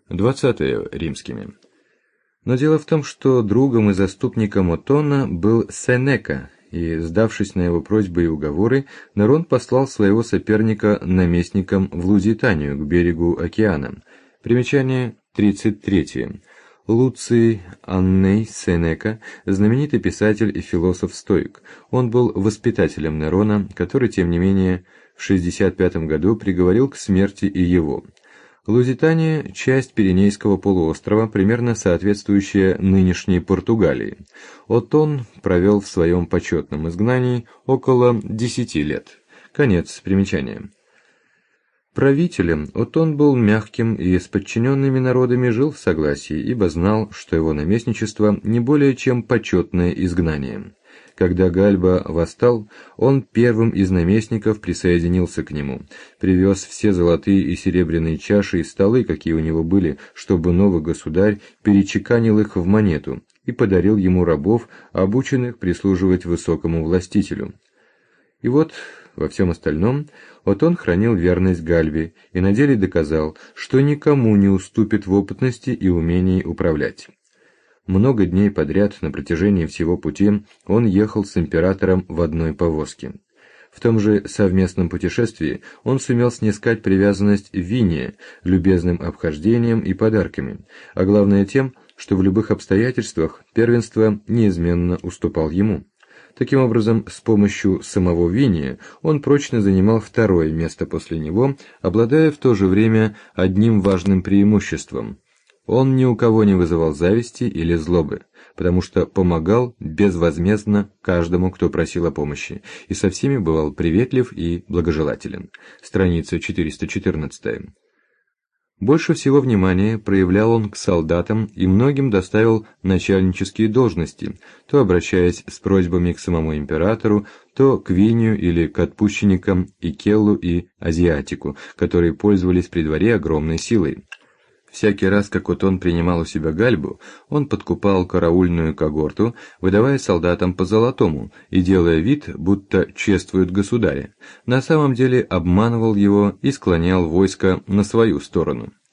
20 римскими. Но дело в том, что другом и заступником Отона был Сенека, и, сдавшись на его просьбы и уговоры, Нерон послал своего соперника наместником в Лузитанию, к берегу океана. Примечание 33. Луций Анней Сенека, знаменитый писатель и философ-стоик. Он был воспитателем Нерона, который, тем не менее, в 65 году приговорил к смерти и его. Лузитания – часть Пиренейского полуострова, примерно соответствующая нынешней Португалии. Отон провел в своем почетном изгнании около 10 лет. Конец примечания. Правителем Отон был мягким и с подчиненными народами жил в согласии, ибо знал, что его наместничество не более чем почетное изгнание. Когда Гальба восстал, он первым из наместников присоединился к нему, привез все золотые и серебряные чаши и столы, какие у него были, чтобы новый государь перечеканил их в монету, и подарил ему рабов, обученных прислуживать высокому властителю. И вот во всем остальном Отон хранил верность Гальбе и на деле доказал, что никому не уступит в опытности и умении управлять. Много дней подряд на протяжении всего пути он ехал с императором в одной повозке. В том же совместном путешествии он сумел снискать привязанность Виния любезным обхождением и подарками, а главное тем, что в любых обстоятельствах первенство неизменно уступал ему. Таким образом, с помощью самого Виния он прочно занимал второе место после него, обладая в то же время одним важным преимуществом. Он ни у кого не вызывал зависти или злобы, потому что помогал безвозмездно каждому, кто просил о помощи, и со всеми бывал приветлив и благожелателен. Страница 414. Больше всего внимания проявлял он к солдатам и многим доставил начальнические должности, то обращаясь с просьбами к самому императору, то к Винию или к отпущенникам Икеллу и Азиатику, которые пользовались при дворе огромной силой. Всякий раз, как Отон принимал у себя Гальбу, он подкупал караульную когорту, выдавая солдатам по золотому и делая вид, будто чествует государя. На самом деле обманывал его и склонял войско на свою сторону.